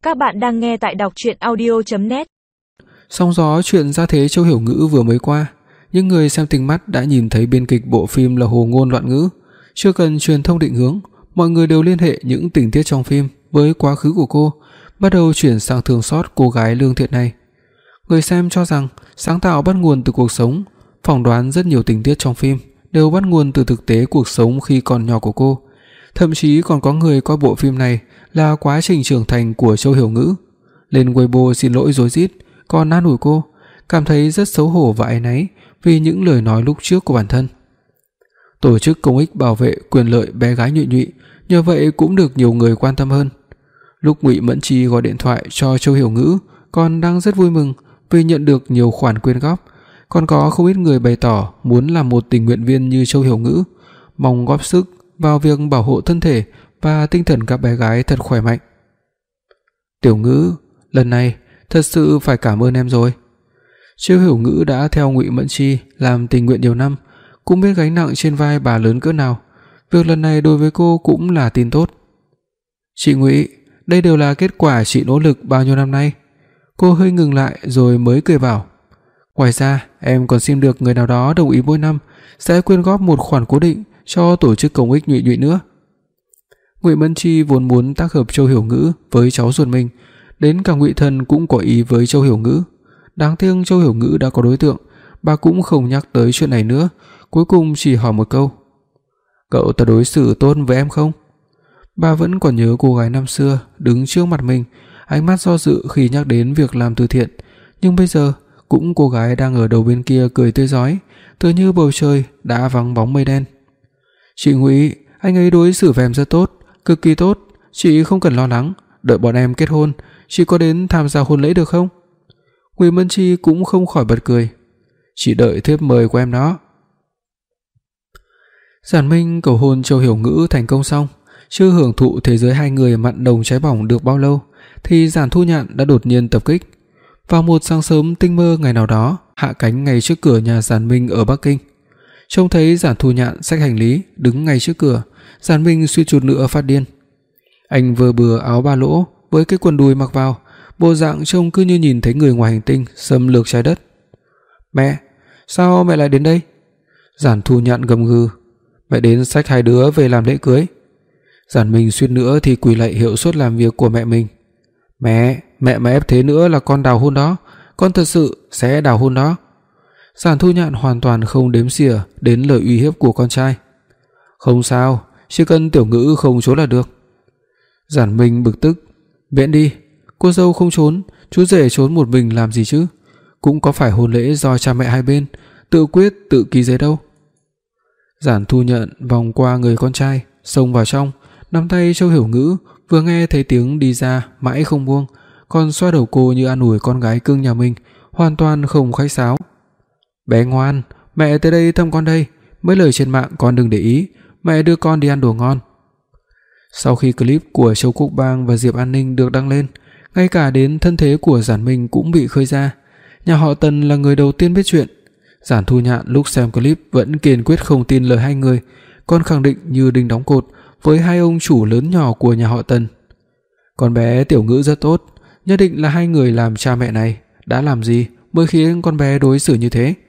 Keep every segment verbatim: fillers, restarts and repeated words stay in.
Các bạn đang nghe tại đọc truyện audio chấm net. Sóng gió chuyện gia thế Châu Hiểu Ngữ vừa mới qua, những người xem tinh mắt đã nhìn thấy biên kịch bộ phim là hồ ngôn loạn ngữ, chưa cần truyền thông định hướng, mọi người đều liên hệ những tình tiết trong phim với quá khứ của cô, bắt đầu chuyển sang thương xót cô gái lương thiện này. Người xem cho rằng sáng tạo bắt nguồn từ cuộc sống, phỏng đoán rất nhiều tình tiết trong phim đều bắt nguồn từ thực tế cuộc sống khi còn nhỏ của cô. Thậm chí còn có người coi bộ phim này là quá trình trưởng thành của Châu Hiểu Ngữ. Lên Weibo xin lỗi rối rít, còn an ủi cô, cảm thấy rất xấu hổ và áy náy vì những lời nói lúc trước của bản thân. Tổ chức công ích bảo vệ quyền lợi bé gái Nhụy Nhụy nhờ vậy cũng được nhiều người quan tâm hơn. Lúc Ngụy Mẫn Chi gọi điện thoại cho Châu Hiểu Ngữ, còn đang rất vui mừng vì nhận được nhiều khoản quyên góp, còn có không ít người bày tỏ muốn làm một tình nguyện viên như Châu Hiểu Ngữ, mong góp sức vào việc bảo hộ thân thể và tinh thần các bé gái thật khỏe mạnh. Tiểu Ngữ, lần này thật sự phải cảm ơn em rồi. Châu Hiểu Ngữ đã theo Ngụy Mẫn Chi làm tình nguyện nhiều năm, cũng biết gánh nặng trên vai bà lớn cỡ nào. Việc lần này đối với cô cũng là tin tốt. Chị Ngụy, đây đều là kết quả chị nỗ lực bao nhiêu năm nay. Cô hơi ngừng lại rồi mới cười bảo, ngoài ra em còn xin được người nào đó đồng ý mỗi năm sẽ quyên góp một khoản cố định cho tổ chức công ích Nhụy Nhụy nữa. Ngụy Mẫn Chi vốn muốn tác hợp Châu Hiểu Ngữ với cháu ruột mình, đến cả Ngụy Thần cũng có ý với Châu Hiểu Ngữ. Đáng tiếc Châu Hiểu Ngữ đã có đối tượng, bà cũng không nhắc tới chuyện này nữa, cuối cùng chỉ hỏi một câu, cậu ta đối xử tốt với em không? Bà vẫn còn nhớ cô gái năm xưa đứng trước mặt mình, ánh mắt do dự khi nhắc đến việc làm từ thiện, nhưng bây giờ cũng cô gái đang ở đầu bên kia cười tươi rói, tựa như bầu trời đã vắng bóng mây đen. Chị Ngụy, anh ấy đối xử với em rất tốt, cực kỳ tốt, chị không cần lo lắng, đợi bọn em kết hôn, chị có đến tham gia hôn lễ được không? Ngụy Mẫn Chi cũng không khỏi bật cười. Chị đợi thiếp mời của em đó. Giản Minh cầu hôn Châu Hiểu Ngữ thành công xong, chưa hưởng thụ thế giới hai người mặn nồng cháy bỏng được bao lâu thì Giản Thu Nhạn đã đột nhiên tập kích. Vào một sáng sớm tinh mơ ngày nào đó, hạ cánh ngay trước cửa nhà Giản Minh ở Bắc Kinh. Trông thấy Giản Thu Nhạn xách hành lý đứng ngay trước cửa, Giản Minh suýt chút nữa phát điên. Anh vừa bừa áo ba lỗ với cái quần đùi mặc vào, bộ dạng trông cứ như nhìn thấy người ngoài hành tinh xâm lược trái đất. Mẹ, sao mẹ lại đến đây? Giản Thu Nhạn gầm gừ. Mẹ đến xách hai đứa về làm lễ cưới. Giản Minh suýt nữa thì quỳ lạy hiệu suất làm việc của mẹ mình. Mẹ, mẹ mà ép thế nữa là con đào hôn đó, con thật sự sẽ đào hôn đó. Giản Thu Nhạn hoàn toàn không đếm xỉa đến lời uy hiếp của con trai. Không sao, chỉ cần Tiểu Ngữ không trốn là được. Giản Minh bực tức. Miễn đi, cô dâu không trốn, chú rể trốn một mình làm gì chứ? Cũng có phải hôn lễ do cha mẹ hai bên tự quyết tự ký giấy đâu. Giản Thu Nhạn vòng qua người con trai, xông vào trong, nắm tay Châu Hiểu Ngữ, vừa nghe thấy tiếng đi ra mãi không buông, còn xoa đầu cô như an ủi con gái cưng nhà mình, hoàn toàn không khách sáo. Bé ngoan, mẹ tới đây thăm con đây, mấy lời trên mạng con đừng để ý, mẹ đưa con đi ăn đồ ngon. Sau khi clip của Châu Quốc Bang và Diệp An Ninh được đăng lên, ngay cả đến thân thế của Giản Minh cũng bị khơi ra. Nhà họ Tần là người đầu tiên biết chuyện. Giản Thu Nhạn lúc xem clip vẫn kiên quyết không tin lời hai người, còn khẳng định như đinh đóng cột với hai ông chủ lớn nhỏ của nhà họ Tần. Con bé Tiểu Ngữ rất tốt, nhất định là hai người làm cha mẹ này đã làm gì mới khiến con bé đối xử như thế.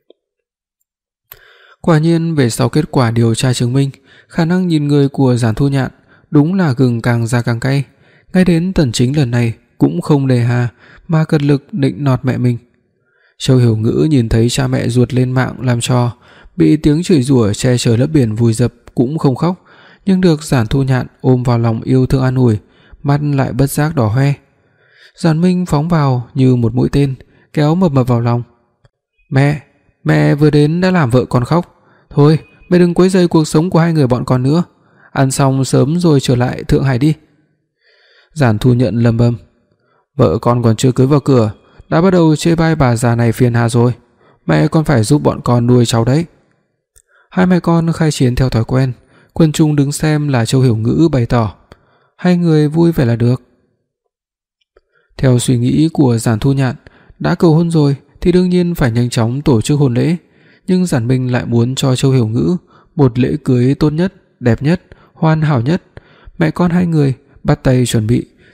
Quả nhiên về sau kết quả điều tra chứng minh, khả năng nhìn người của Giản Thu Nhạn đúng là gừng càng già càng cay. Ngay đến Tần Chính lần này cũng không nề hà mà cật lực định nọt mẹ mình. Châu Hiểu Ngữ nhìn thấy cha mẹ ruột lên mạng làm trò, bị tiếng chửi rủa che trời lấp biển vùi dập cũng không khóc, nhưng được Giản Thu Nhạn ôm vào lòng yêu thương an ủi, mắt lại bất giác đỏ hoe. Giản Minh phóng vào như một mũi tên, kéo Mập Mập vào lòng. Mẹ, mẹ vừa đến đã làm vợ con khóc. Thôi, mẹ đừng quấy rầy cuộc sống của hai người bọn con nữa. Ăn xong sớm rồi trở lại Thượng Hải đi. Giản Thu Nhạn lầm bầm. Vợ con còn chưa cưới vào cửa đã bắt đầu chê bai bà già này phiền hà rồi. Mẹ còn phải giúp bọn con nuôi cháu đấy. Hai mẹ con khai chiến theo thói quen. Quần chúng đứng xem là Châu Hiểu Ngữ bày tỏ. Hai người vui vẻ là được. Theo suy nghĩ của Giản Thu Nhạn, đã cầu hôn rồi thì đương nhiên phải nhanh chóng tổ chức hôn lễ. Nhưng Giản Minh lại muốn cho Châu Hiểu Ngữ một lễ cưới tốt nhất, đẹp nhất, hoàn hảo nhất. Mẹ con hai người bắt tay chuẩn bị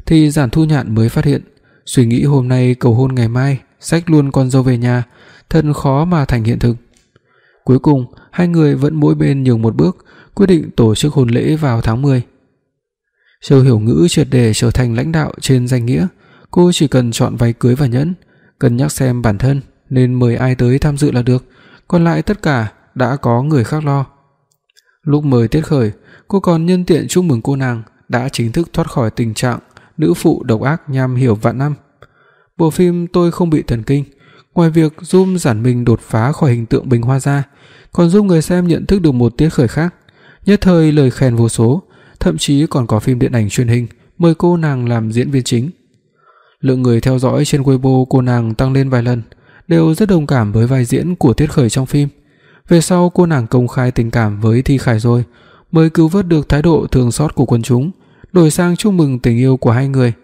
thì Giản Thu Nhạn mới phát hiện, suy nghĩ hôm nay cầu hôn ngày mai, xách luôn con dâu về nhà, thật khó mà thành hiện thực. Cuối cùng, hai người vẫn mỗi bên nhường một bước, quyết định tổ chức hôn lễ vào tháng mười. Châu Hiểu Ngữ triệt để trở thành lãnh đạo trên danh nghĩa, cô chỉ cần chọn váy cưới và nhẫn, cân nhắc xem bản thân nên mời ai tới tham dự là được, còn lại tất cả đã có người khác lo. Lúc mời Tiết Khởi, cô còn nhân tiện chúc mừng cô nàng đã chính thức thoát khỏi tình trạng nữ phụ độc ác nham hiểm vạn năm. Bộ phim Tôi Không Bị Thần Kinh, ngoài việc giúp Giản Minh đột phá khỏi hình tượng bình hoa ra, còn giúp người xem nhận thức được một Tiết Khởi khác, nhất thời lời khen vô số, thậm chí còn có phim điện ảnh truyền hình mời cô nàng làm diễn viên chính. Lượng người theo dõi trên Weibo cô nàng tăng lên vài lần, đều rất đồng cảm với vai diễn của Tiết Khởi trong phim. Về sau cô nàng công khai tình cảm với Thi Khải rồi, mới cứu vớt được thái độ thương xót của quần chúng, đổi sang chúc mừng tình yêu của hai người.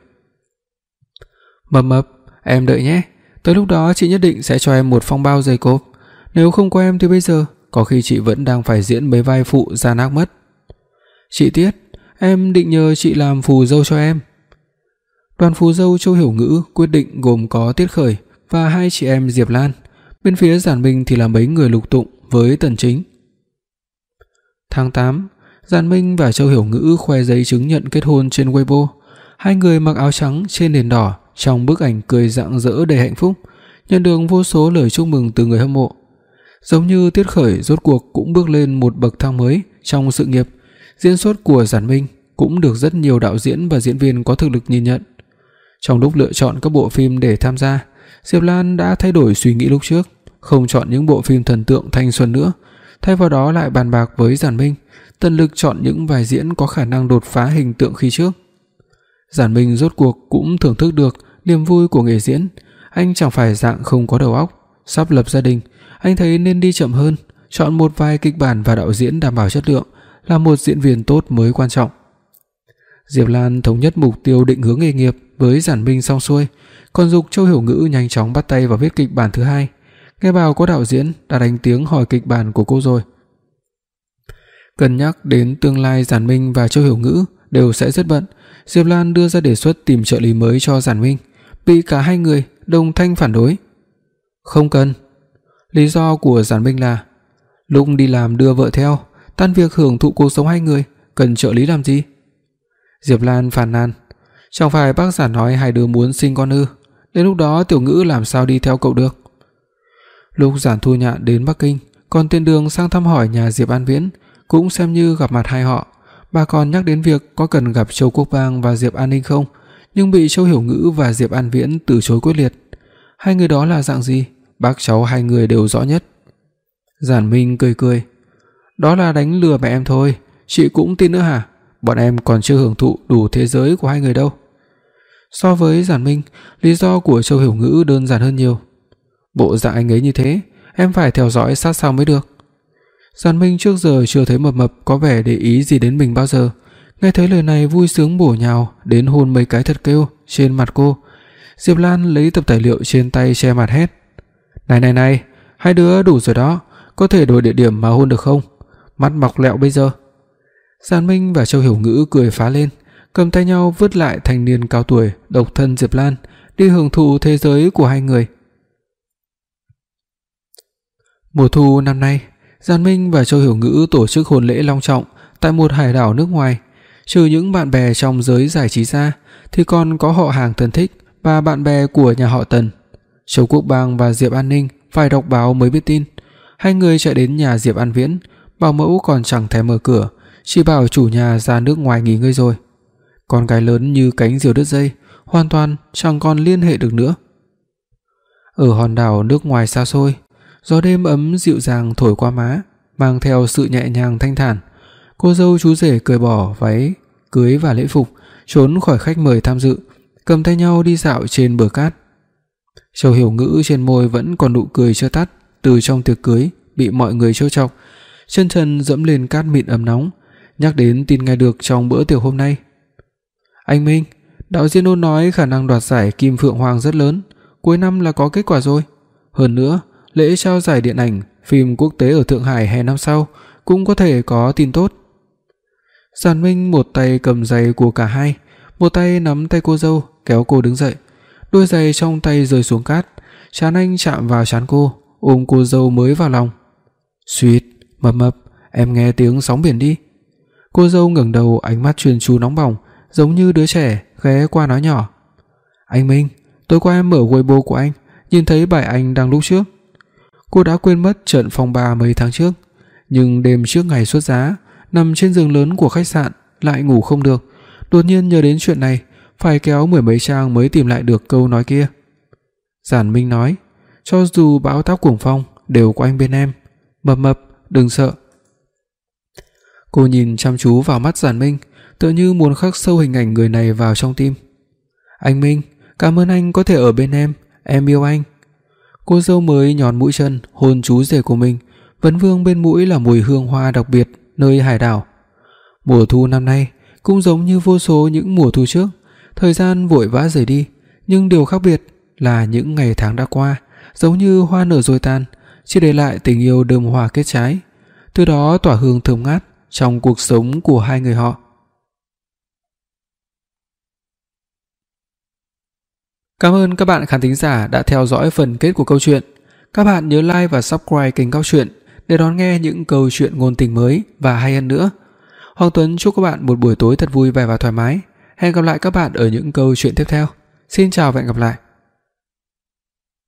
Mập Mập, em đợi nhé, tới lúc đó chị nhất định sẽ cho em một phong bao dày cộp, nếu không có em thì bây giờ có khi chị vẫn đang phải diễn mấy vai phụ gian ác mất. Chị Tiết, em định nhờ chị làm phù dâu cho em. Đoàn phù dâu Châu Hiểu Ngữ quyết định gồm có Tiết Khởi và hai chị em Diệp Lan, bên phía Giản Minh thì là mấy người Lục Tụng với Tần Chính. Tháng tám, Giản Minh và Châu Hiểu Ngữ khoe giấy chứng nhận kết hôn trên Weibo. Hai người mặc áo trắng trên nền đỏ, trong bức ảnh cười rạng rỡ đầy hạnh phúc, nhận được vô số lời chúc mừng từ người hâm mộ. Giống như Tiết Khởi rốt cuộc cũng bước lên một bậc thang mới trong sự nghiệp, diễn xuất của Giản Minh cũng được rất nhiều đạo diễn và diễn viên có thực lực nhìn nhận. Trong lúc lựa chọn các bộ phim để tham gia, Diệp Lan đã thay đổi suy nghĩ lúc trước, không chọn những bộ phim thần tượng thanh xuân nữa, thay vào đó lại bàn bạc với Giản Minh, tận lực chọn những vai diễn có khả năng đột phá hình tượng khi trước. Giản Minh rốt cuộc cũng thưởng thức được niềm vui của nghề diễn, anh chẳng phải dạng không có đầu óc, sắp lập gia đình, anh thấy nên đi chậm hơn, chọn một vài kịch bản và đạo diễn đảm bảo chất lượng, là một diễn viên tốt mới quan trọng. Diệp Lan thống nhất mục tiêu định hướng nghề nghiệp với Giản Minh xong xuôi, còn dục Châu Hiểu Ngữ nhanh chóng bắt tay vào viết kịch bản thứ hai. Nghe bảo có đạo diễn đã đánh tiếng hỏi kịch bản của cô rồi. Cân nhắc đến tương lai Giản Minh và Châu Hiểu Ngữ đều sẽ rất bận, Diệp Lan đưa ra đề xuất tìm trợ lý mới cho Giản Minh, bị cả hai người đồng thanh phản đối. Không cần. Lý do của Giản Minh là lúc đi làm đưa vợ theo, tan việc hưởng thụ cuộc sống hai người, cần trợ lý làm gì? Diệp Lan phàn nàn, chẳng phải bác Giản nói hai đứa muốn sinh con ư? Đến lúc đó Tiểu Ngữ làm sao đi theo cậu được? Lúc Giản Thu Nhạn đến Bắc Kinh, còn tiện đường sang thăm hỏi nhà Diệp An Viễn, cũng xem như gặp mặt hai họ. Bà còn nhắc đến việc có cần gặp Châu Quốc Bang và Diệp An Ninh không, nhưng bị Châu Hiểu Ngữ và Diệp An Viễn từ chối quyết liệt. Hai người đó là dạng gì, bác cháu hai người đều rõ nhất. Giản Minh cười cười, đó là đánh lừa mẹ em thôi, chị cũng tin nữa hả? Bọn em còn chưa hưởng thụ đủ thế giới của hai người đâu. So với Giản Minh, lý do của Châu Hiểu Ngữ đơn giản hơn nhiều. Bộ dạng anh ấy như thế, em phải theo dõi sát sao mới được. Giản Minh trước giờ chưa thấy Mập Mập có vẻ để ý gì đến mình bao giờ, nghe thấy lời này vui sướng bổ nhào đến hôn mấy cái thật kêu trên mặt cô. Diệp Lan lấy tập tài liệu trên tay che mặt hét, này này này, hai đứa đủ rồi đó, có thể đổi địa điểm mà hôn được không? Mắt mọc lẹo bây giờ. Giản Minh và Châu Hiểu Ngữ cười phá lên, cầm tay nhau vứt lại thanh niên cao tuổi độc thân Diệp Lan, đi hưởng thụ thế giới của hai người. Mùa thu năm nay, Giản Minh và Châu Hiểu Ngữ tổ chức hôn lễ long trọng tại một hải đảo nước ngoài. Trừ những bạn bè trong giới giải trí ra, thì còn có họ hàng thân thích và bạn bè của nhà họ Tần. Châu Quốc Bang và Diệp An Ninh phải đọc báo mới biết tin. Hai người chạy đến nhà Diệp An Viễn, bảo mẫu còn chẳng thèm mở cửa, chỉ bảo chủ nhà ra nước ngoài nghỉ ngơi rồi. Con gái lớn như cánh diều đứt dây, hoàn toàn chẳng còn liên hệ được nữa. Ở hòn đảo nước ngoài xa xôi, gió đêm ấm dịu dàng thổi qua má, mang theo sự nhẹ nhàng thanh thản. Cô dâu chú rể cởi bỏ váy cưới và lễ phục, trốn khỏi khách mời tham dự, cầm tay nhau đi dạo trên bờ cát. Châu Hiểu Ngữ trên môi vẫn còn nụ cười chưa tắt từ trong tiệc cưới bị mọi người trêu chọc, chân trần dẫm lên cát mịn ấm nóng, nhắc đến tin nghe được trong bữa tiệc hôm nay. Anh Minh, đạo diễn Ôn nói khả năng đoạt giải Kim Phượng Hoàng rất lớn, cuối năm là có kết quả rồi. Hơn nữa, lễ trao giải điện ảnh phim quốc tế ở Thượng Hải hè năm sau cũng có thể có tin tốt. Giản Minh một tay cầm giày của cả hai, một tay nắm tay cô dâu kéo cô đứng dậy. Đôi giày trong tay rơi xuống cát, trán anh chạm vào trán cô, ôm cô dâu mới vào lòng. "Sweet, mập mập, em nghe tiếng sóng biển đi." Cô dâu ngẩng đầu, ánh mắt chuyên chú nóng bỏng, giống như đứa trẻ ghé qua nói nhỏ. "Anh Minh, tối qua em mở Weibo của anh, nhìn thấy bài anh đăng lúc trước." Cô đã quên mất trận phong ba mấy tháng trước, nhưng đêm trước ngày xuất giá, nằm trên giường lớn của khách sạn lại ngủ không được, đột nhiên nhớ đến chuyện này, phải kéo mười mấy trang mới tìm lại được câu nói kia. Giản Minh nói, "Cho dù bão táp cuồng phong đều có anh bên em, mập mập, đừng sợ." Cô nhìn chăm chú vào mắt Giản Minh, tựa như muốn khắc sâu hình ảnh người này vào trong tim. "Anh Minh, cảm ơn anh có thể ở bên em, em yêu anh." Cô dâu mới nhón mũi chân hôn chú rể của mình, vấn vương bên mũi là mùi hương hoa đặc biệt nơi hải đảo. Mùa thu năm nay cũng giống như vô số những mùa thu trước, thời gian vội vã rời đi, nhưng điều khác biệt là những ngày tháng đã qua, giống như hoa nở rồi tàn, chỉ để lại tình yêu đơm hoa kết trái, từ đó tỏa hương thơm ngát trong cuộc sống của hai người họ. Cảm ơn các bạn khán thính giả đã theo dõi phần kết của câu chuyện. Các bạn nhớ like và subscribe kênh Góc Truyện để đón nghe những câu chuyện ngôn tình mới và hay hơn nữa. Hoàng Tuấn chúc các bạn một buổi tối thật vui vẻ và thoải mái. Hẹn gặp lại các bạn ở những câu chuyện tiếp theo. Xin chào và hẹn gặp lại.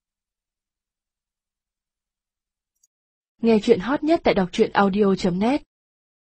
Nghe truyện hot nhất tại đọc truyện audio chấm net.